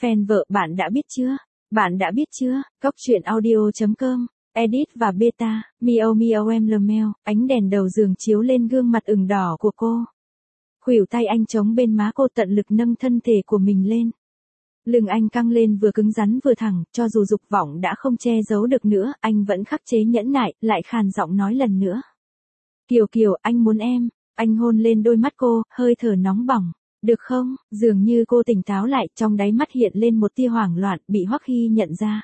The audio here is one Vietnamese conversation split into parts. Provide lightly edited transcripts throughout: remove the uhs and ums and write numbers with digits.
Fan vợ bạn đã biết chưa? Bạn đã biết chưa? Cóc truyện audio.com. Edit và beta. Miao miao em lmeo. Ánh đèn đầu giường chiếu lên gương mặt ửng đỏ của cô. Khuỷu tay anh chống bên má cô, tận lực nâng thân thể của mình lên. Lưng anh căng lên, vừa cứng rắn vừa thẳng, cho dù dục vọng đã không che giấu được nữa, anh vẫn khắc chế nhẫn nại, lại khàn giọng nói lần nữa. Kiều Kiều, anh muốn em. Anh hôn lên đôi mắt cô, hơi thở nóng bỏng. Được không? Dường như cô tỉnh táo lại, trong đáy mắt hiện lên một tia hoảng loạn, bị Hoắc Hy nhận ra.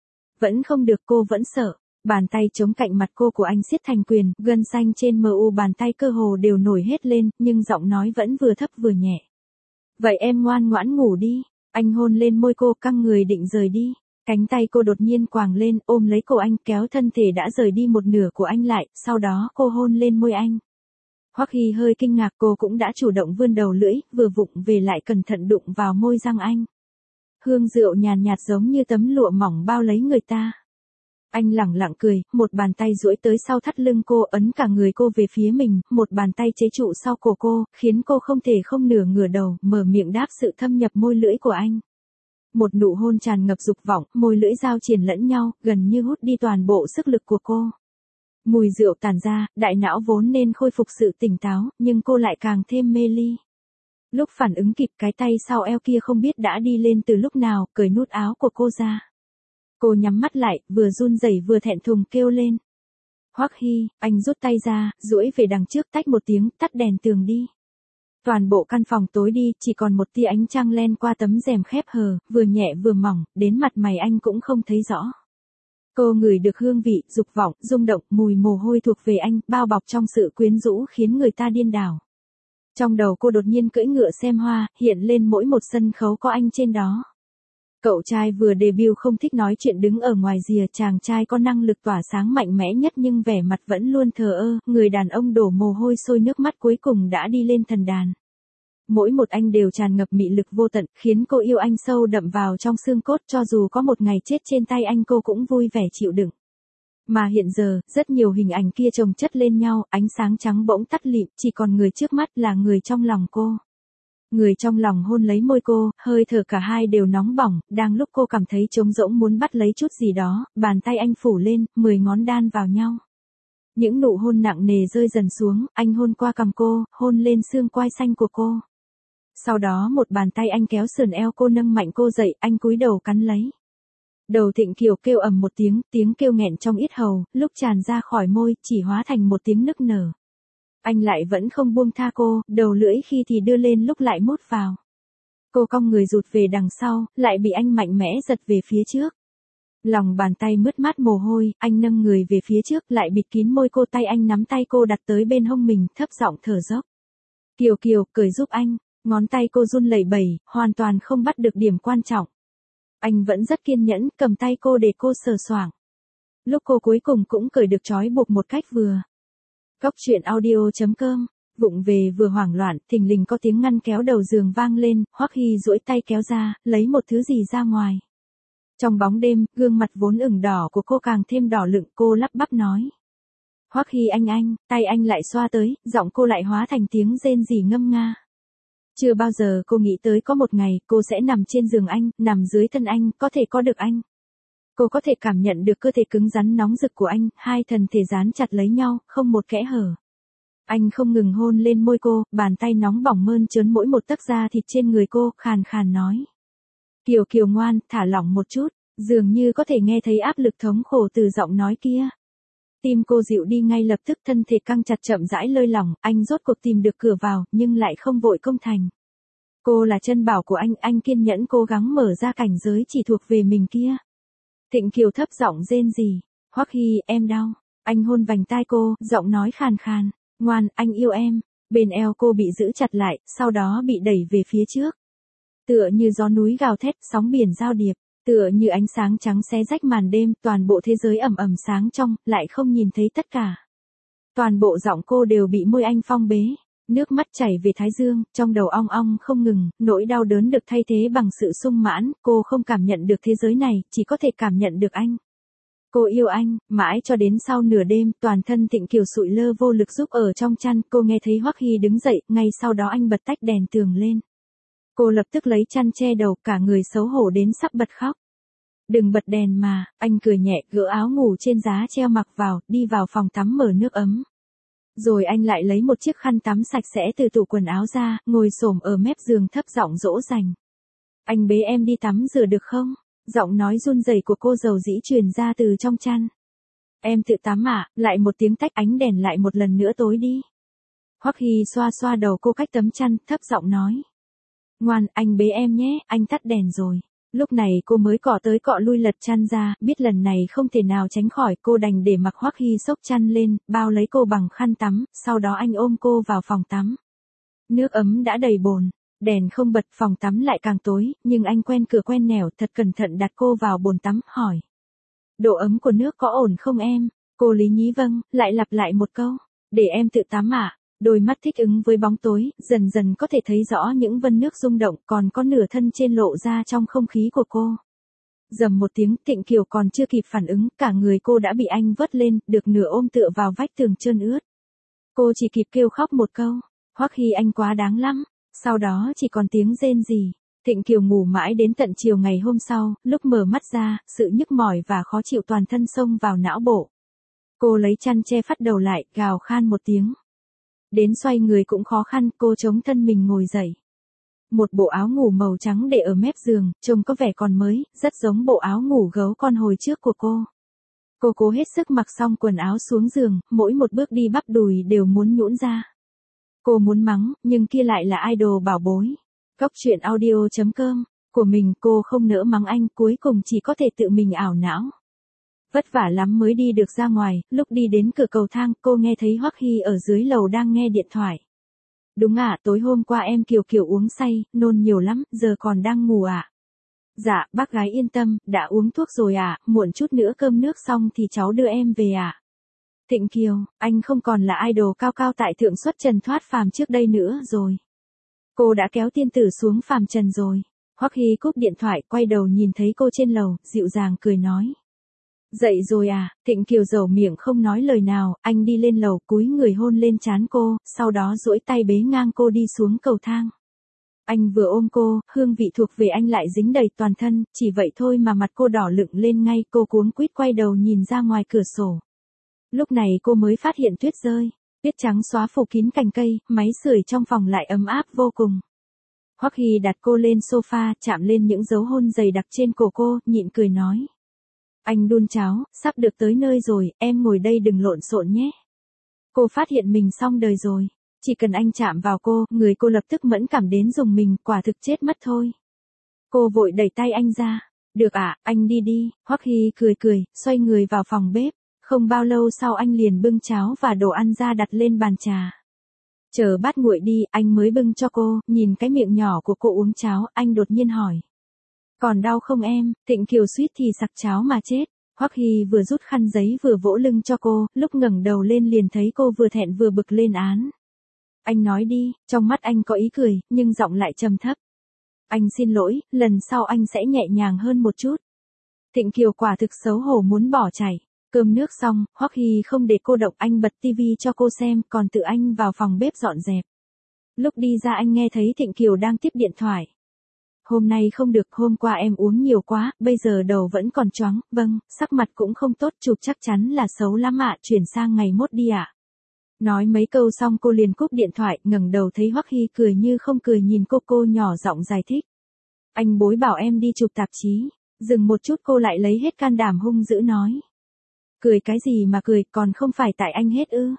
Vẫn không được, cô vẫn sợ. Bàn tay chống cạnh mặt cô của anh siết thành quyền, gân xanh trên mu bàn tay cơ hồ đều nổi hết lên, nhưng giọng nói vẫn vừa thấp vừa nhẹ. Vậy em ngoan ngoãn ngủ đi. Anh hôn lên môi cô, căng người định rời đi. Cánh tay cô đột nhiên quàng lên, ôm lấy cổ anh, kéo thân thể đã rời đi một nửa của anh lại, sau đó cô hôn lên môi anh. Hoắc Hy hơi kinh ngạc, cô cũng đã chủ động vươn đầu lưỡi, vừa vụng về lại cẩn thận đụng vào môi răng anh. Hương rượu nhàn nhạt giống như tấm lụa mỏng bao lấy người ta. Anh lẳng lặng cười, một bàn tay duỗi tới sau thắt lưng cô, ấn cả người cô về phía mình, một bàn tay chế trụ sau cổ cô, khiến cô không thể không nửa ngửa đầu, mở miệng đáp sự thâm nhập môi lưỡi của anh. Một nụ hôn tràn ngập dục vọng, môi lưỡi giao triền lẫn nhau, gần như hút đi toàn bộ sức lực của cô. Mùi rượu tàn ra, đại não vốn nên khôi phục sự tỉnh táo, nhưng cô lại càng thêm mê ly. Lúc phản ứng kịp, cái tay sau eo kia không biết đã đi lên từ lúc nào, cởi nút áo của cô ra. Cô nhắm mắt lại, vừa run rẩy vừa thẹn thùng kêu lên. Hoắc Hy, anh rút tay ra, duỗi về đằng trước, tách một tiếng, tắt đèn tường đi. Toàn bộ căn phòng tối đi, chỉ còn một tia ánh trăng len qua tấm rèm khép hờ, vừa nhẹ vừa mỏng, đến mặt mày anh cũng không thấy rõ. Cô ngửi được hương vị, dục vọng, rung động, mùi mồ hôi thuộc về anh, bao bọc trong sự quyến rũ khiến người ta điên đảo. Trong đầu cô đột nhiên cưỡi ngựa xem hoa, hiện lên mỗi một sân khấu có anh trên đó. Cậu trai vừa debut không thích nói chuyện đứng ở ngoài rìa, chàng trai có năng lực tỏa sáng mạnh mẽ nhất nhưng vẻ mặt vẫn luôn thờ ơ, người đàn ông đổ mồ hôi sôi nước mắt cuối cùng đã đi lên thần đàn. Mỗi một anh đều tràn ngập mị lực vô tận, khiến cô yêu anh sâu đậm vào trong xương cốt, cho dù có một ngày chết trên tay anh cô cũng vui vẻ chịu đựng. Mà hiện giờ, rất nhiều hình ảnh kia chồng chất lên nhau, ánh sáng trắng bỗng tắt lịm, chỉ còn người trước mắt là người trong lòng cô. Người trong lòng hôn lấy môi cô, hơi thở cả hai đều nóng bỏng, đang lúc cô cảm thấy trống rỗng muốn bắt lấy chút gì đó, bàn tay anh phủ lên, 10 ngón đan vào nhau. Những nụ hôn nặng nề rơi dần xuống, anh hôn qua cằm cô, hôn lên xương quai xanh của cô. Sau đó một bàn tay anh kéo sườn eo cô, nâng mạnh cô dậy, anh cúi đầu cắn lấy. Đầu Thịnh Kiều kêu ầm một tiếng, tiếng kêu nghẹn trong yết hầu, lúc tràn ra khỏi môi, chỉ hóa thành một tiếng nức nở. Anh lại vẫn không buông tha cô, đầu lưỡi khi thì đưa lên lúc lại mút vào. Cô cong người rụt về đằng sau, lại bị anh mạnh mẽ giật về phía trước. Lòng bàn tay mướt mát mồ hôi, anh nâng người về phía trước, lại bịt kín môi cô, tay anh nắm tay cô đặt tới bên hông mình, thấp giọng thở dốc. Kiều Kiều, cởi giúp anh. Ngón tay cô run lẩy bẩy, hoàn toàn không bắt được điểm quan trọng. Anh vẫn rất kiên nhẫn, cầm tay cô để cô sờ soạng. Lúc cô cuối cùng cũng cởi được trói buộc một cách vừa. Cóc truyện audio.com. Vụng về vừa hoảng loạn, thình lình có tiếng ngăn kéo đầu giường vang lên, Hoắc Hy duỗi tay kéo ra, lấy một thứ gì ra ngoài. Trong bóng đêm, gương mặt vốn ửng đỏ của cô càng thêm đỏ lựng, cô lắp bắp nói. Hoắc Hy anh, tay anh lại xoa tới, giọng cô lại hóa thành tiếng rên rỉ ngâm nga. Chưa bao giờ cô nghĩ tới có một ngày cô sẽ nằm trên giường anh, nằm dưới thân anh, có thể có được anh. Cô có thể cảm nhận được cơ thể cứng rắn nóng rực của anh, hai thân thể dán chặt lấy nhau, không một kẽ hở. Anh không ngừng hôn lên môi cô, bàn tay nóng bỏng mơn trớn mỗi một tấc da thịt trên người cô, khàn khàn nói. Kiều Kiều ngoan, thả lỏng một chút, dường như có thể nghe thấy áp lực thống khổ từ giọng nói kia. Tim cô dịu đi ngay lập tức, thân thể căng chặt chậm rãi lơi lỏng, anh rốt cuộc tìm được cửa vào, nhưng lại không vội công thành. Cô là chân bảo của anh kiên nhẫn cố gắng mở ra cảnh giới chỉ thuộc về mình kia. Thịnh Kiều thấp giọng rên rỉ, Hoắc Hy, em đau. Anh hôn vành tai cô, giọng nói khàn khàn, ngoan, anh yêu em. Bên eo cô bị giữ chặt lại, sau đó bị đẩy về phía trước. Tựa như gió núi gào thét, sóng biển giao điệp. Tựa như ánh sáng trắng xé rách màn đêm, toàn bộ thế giới ẩm ẩm sáng trong, lại không nhìn thấy tất cả. Toàn bộ giọng cô đều bị môi anh phong bế, nước mắt chảy về thái dương, trong đầu ong ong không ngừng, nỗi đau đớn được thay thế bằng sự sung mãn, cô không cảm nhận được thế giới này, chỉ có thể cảm nhận được anh. Cô yêu anh, mãi cho đến sau nửa đêm, toàn thân Thịnh Kiều sụi lơ vô lực giúp ở trong chăn, cô nghe thấy Hoắc Hy đứng dậy, ngay sau đó anh bật tách đèn tường lên. Cô lập tức lấy chăn che đầu, cả người xấu hổ đến sắp bật khóc. Đừng bật đèn mà, anh cười nhẹ, gỡ áo ngủ trên giá treo mặc vào, đi vào phòng tắm mở nước ấm. Rồi anh lại lấy một chiếc khăn tắm sạch sẽ từ tủ quần áo ra, ngồi xổm ở mép giường thấp giọng dỗ dành. Anh bế em đi tắm rửa được không? Giọng nói run rẩy của cô dầu dĩ truyền ra từ trong chăn. Em tự tắm ạ, lại một tiếng tách, ánh đèn lại một lần nữa tối đi. Hoắc Hy xoa xoa đầu cô cách tấm chăn, thấp giọng nói. Ngoan, anh bế em nhé, anh tắt đèn rồi. Lúc này cô mới cọ tới cọ lui lật chăn ra, biết lần này không thể nào tránh khỏi, cô đành để mặc Hoắc Hy xốc chăn lên, bao lấy cô bằng khăn tắm, sau đó anh ôm cô vào phòng tắm. Nước ấm đã đầy bồn, đèn không bật, phòng tắm lại càng tối, nhưng anh quen cửa quen nẻo, thật cẩn thận đặt cô vào bồn tắm, hỏi. Độ ấm của nước có ổn không em? Cô lý nhí vâng, lại lặp lại một câu. Để em tự tắm ạ. Đôi mắt thích ứng với bóng tối, dần dần có thể thấy rõ những vân nước rung động, còn có nửa thân trên lộ ra trong không khí của cô. Rầm một tiếng, Thịnh Kiều còn chưa kịp phản ứng, cả người cô đã bị anh vớt lên, được nửa ôm tựa vào vách tường trơn ướt. Cô chỉ kịp kêu khóc một câu. Hoắc Hy anh quá đáng lắm. Sau đó chỉ còn tiếng rên rỉ. Thịnh Kiều ngủ mãi đến tận chiều ngày hôm sau, lúc mở mắt ra, sự nhức mỏi và khó chịu toàn thân xông vào não bộ. Cô lấy chăn che phát đầu lại, gào khan một tiếng. Đến xoay người cũng khó khăn, cô chống thân mình ngồi dậy. Một bộ áo ngủ màu trắng để ở mép giường, trông có vẻ còn mới, rất giống bộ áo ngủ gấu con hồi trước của cô. Cô cố hết sức mặc xong quần áo xuống giường, mỗi một bước đi bắp đùi đều muốn nhũn ra. Cô muốn mắng, nhưng kia lại là idol bảo bối. Góc truyện audio.com, của mình cô không nỡ mắng anh, cuối cùng chỉ có thể tự mình ảo não. Vất vả lắm mới đi được ra ngoài, lúc đi đến cửa cầu thang, cô nghe thấy Hoắc Hy ở dưới lầu đang nghe điện thoại. Đúng ạ, tối hôm qua em Kiều Kiều uống say, nôn nhiều lắm, giờ còn đang ngủ ạ. Dạ, bác gái yên tâm, đã uống thuốc rồi ạ, muộn chút nữa cơm nước xong thì cháu đưa em về ạ. Thịnh Kiều, anh không còn là idol cao cao tại thượng xuất trần thoát phàm trước đây nữa rồi. Cô đã kéo tiên tử xuống phàm trần rồi. Hoắc Hy cúp điện thoại, quay đầu nhìn thấy cô trên lầu, dịu dàng cười nói. Dậy rồi à? Thịnh Kiều dầu miệng không nói lời nào, anh đi lên lầu cúi người hôn lên trán cô, sau đó duỗi tay bế ngang cô đi xuống cầu thang. Anh vừa ôm cô, hương vị thuộc về anh lại dính đầy toàn thân, chỉ vậy thôi mà mặt cô đỏ lựng lên ngay, cô cuống quýt quay đầu nhìn ra ngoài cửa sổ. Lúc này cô mới phát hiện tuyết rơi, tuyết trắng xóa phủ kín cành cây, máy sưởi trong phòng lại ấm áp vô cùng. Hoắc Hy đặt cô lên sofa, chạm lên những dấu hôn dày đặc trên cổ cô, nhịn cười nói. Anh đun cháo, sắp được tới nơi rồi, em ngồi đây đừng lộn xộn nhé. Cô phát hiện mình xong đời rồi. Chỉ cần anh chạm vào cô, người cô lập tức mẫn cảm đến rùng mình, quả thực chết mất thôi. Cô vội đẩy tay anh ra. Được ạ, anh đi đi. Hoắc Hy cười cười, xoay người vào phòng bếp. Không bao lâu sau anh liền bưng cháo và đồ ăn ra đặt lên bàn trà. Chờ bát nguội đi, anh mới bưng cho cô, nhìn cái miệng nhỏ của cô uống cháo, anh đột nhiên hỏi. Còn đau không em? Thịnh Kiều suýt thì sặc cháo mà chết. Hoắc Hy vừa rút khăn giấy vừa vỗ lưng cho cô, lúc ngẩng đầu lên liền thấy cô vừa thẹn vừa bực lên án. Anh nói đi, trong mắt anh có ý cười, nhưng giọng lại trầm thấp. Anh xin lỗi, lần sau anh sẽ nhẹ nhàng hơn một chút. Thịnh Kiều quả thực xấu hổ muốn bỏ chạy. Cơm nước xong, Hoắc Hy không để cô độc, anh bật tivi cho cô xem, còn tự anh vào phòng bếp dọn dẹp. Lúc đi ra anh nghe thấy Thịnh Kiều đang tiếp điện thoại. Hôm nay không được, hôm qua em uống nhiều quá, bây giờ đầu vẫn còn choáng, vâng, sắc mặt cũng không tốt, chụp chắc chắn là xấu lắm ạ, chuyển sang ngày mốt đi ạ. Nói mấy câu xong cô liền cúp điện thoại, ngẩng đầu thấy Hoắc Hy cười như không cười nhìn cô nhỏ giọng giải thích. Anh bối bảo em đi chụp tạp chí, dừng một chút cô lại lấy hết can đảm hung dữ nói. Cười cái gì mà cười, còn không phải tại anh hết ư?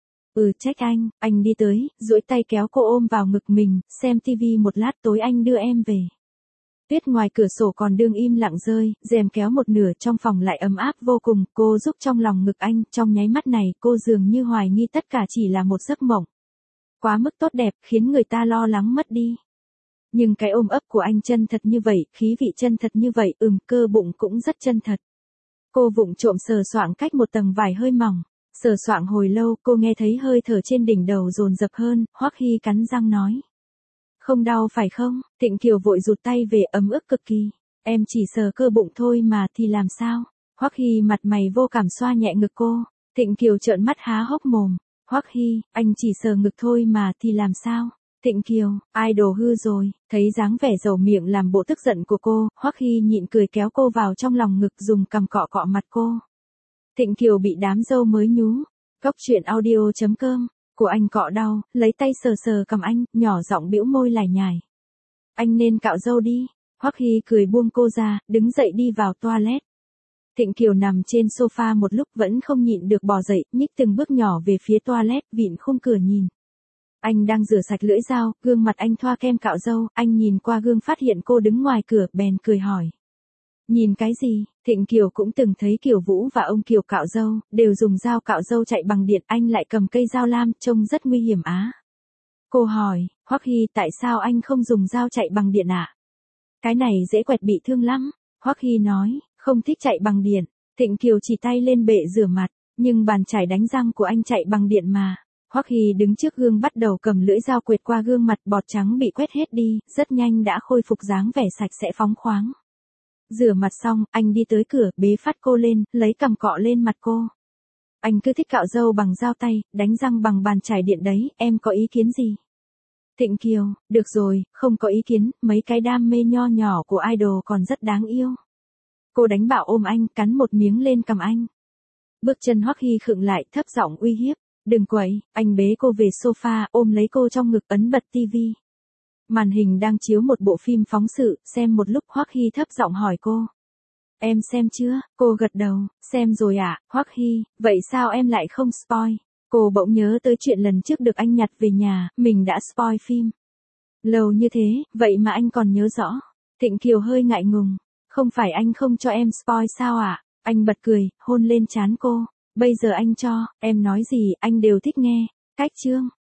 Trách anh đi tới, duỗi tay kéo cô ôm vào ngực mình, xem tivi một lát tối anh đưa em về. Tuyết ngoài cửa sổ còn đương im lặng rơi, rèm kéo một nửa trong phòng lại ấm áp vô cùng, cô giúp trong lòng ngực anh, trong nháy mắt này cô dường như hoài nghi tất cả chỉ là một giấc mộng. Quá mức tốt đẹp, khiến người ta lo lắng mất đi. Nhưng cái ôm ấp của anh chân thật như vậy, khí vị chân thật như vậy, cơ bụng cũng rất chân thật. Cô vụng trộm sờ soạng cách một tầng vải hơi mỏng, sờ soạng hồi lâu, cô nghe thấy hơi thở trên đỉnh đầu dồn dập hơn, Hoắc Hy cắn răng nói. Không đau phải không? Thịnh Kiều vội rụt tay về, ấm ức cực kỳ. Em chỉ sờ cơ bụng thôi mà thì làm sao? Hoắc Hy mặt mày vô cảm xoa nhẹ ngực cô. Thịnh Kiều trợn mắt há hốc mồm. Hoắc Hy, anh chỉ sờ ngực thôi mà thì làm sao? Thịnh Kiều, idol hư rồi, thấy dáng vẻ dầu miệng làm bộ tức giận của cô, Hoắc Hy nhịn cười kéo cô vào trong lòng ngực dùng cằm cọ cọ mặt cô. Thịnh Kiều bị đám dâu mới nhú. Cốc truyện audio.com, của anh cọ đau, lấy tay sờ sờ cằm anh, nhỏ giọng bĩu môi lải nhải. Anh nên cạo râu đi. Hoắc Hy cười buông cô ra, đứng dậy đi vào toilet. Thịnh Kiều nằm trên sofa một lúc vẫn không nhịn được bò dậy, nhích từng bước nhỏ về phía toilet, vịn khung cửa nhìn. Anh đang rửa sạch lưỡi dao, gương mặt anh thoa kem cạo râu, anh nhìn qua gương phát hiện cô đứng ngoài cửa, bèn cười hỏi. Nhìn cái gì? Thịnh Kiều cũng từng thấy Kiều Vũ và ông Kiều cạo râu, đều dùng dao cạo râu chạy bằng điện, anh lại cầm cây dao lam, trông rất nguy hiểm á. Cô hỏi, Hoắc Hy tại sao anh không dùng dao chạy bằng điện ạ? Cái này dễ quẹt bị thương lắm. Hoắc Hy nói, không thích chạy bằng điện. Thịnh Kiều chỉ tay lên bệ rửa mặt, nhưng bàn chải đánh răng của anh chạy bằng điện mà. Hoắc Hy đứng trước gương bắt đầu cầm lưỡi dao quệt qua gương mặt, bọt trắng bị quét hết đi, rất nhanh đã khôi phục dáng vẻ sạch sẽ phóng khoáng. Rửa mặt xong, anh đi tới cửa, bế phát cô lên, lấy cằm cọ lên mặt cô. Anh cứ thích cạo râu bằng dao tay, đánh răng bằng bàn chải điện đấy, em có ý kiến gì? Thịnh Kiều, được rồi, không có ý kiến, mấy cái đam mê nho nhỏ của idol còn rất đáng yêu. Cô đánh bạo ôm anh, cắn một miếng lên cằm anh. Bước chân Hoắc Hy khựng lại, thấp giọng uy hiếp. Đừng quậy, anh bế cô về sofa, ôm lấy cô trong ngực, ấn bật tivi. Màn hình đang chiếu một bộ phim phóng sự, xem một lúc Hoắc Hy thấp giọng hỏi cô. Em xem chưa? Cô gật đầu, xem rồi ạ. Hoắc Hy, vậy sao em lại không spoil? Cô bỗng nhớ tới chuyện lần trước được anh nhặt về nhà, mình đã spoil phim. Lâu như thế, vậy mà anh còn nhớ rõ. Thịnh Kiều hơi ngại ngùng. Không phải anh không cho em spoil sao ạ? Anh bật cười, hôn lên trán cô. Bây giờ anh cho, em nói gì, anh đều thích nghe. Cách chương.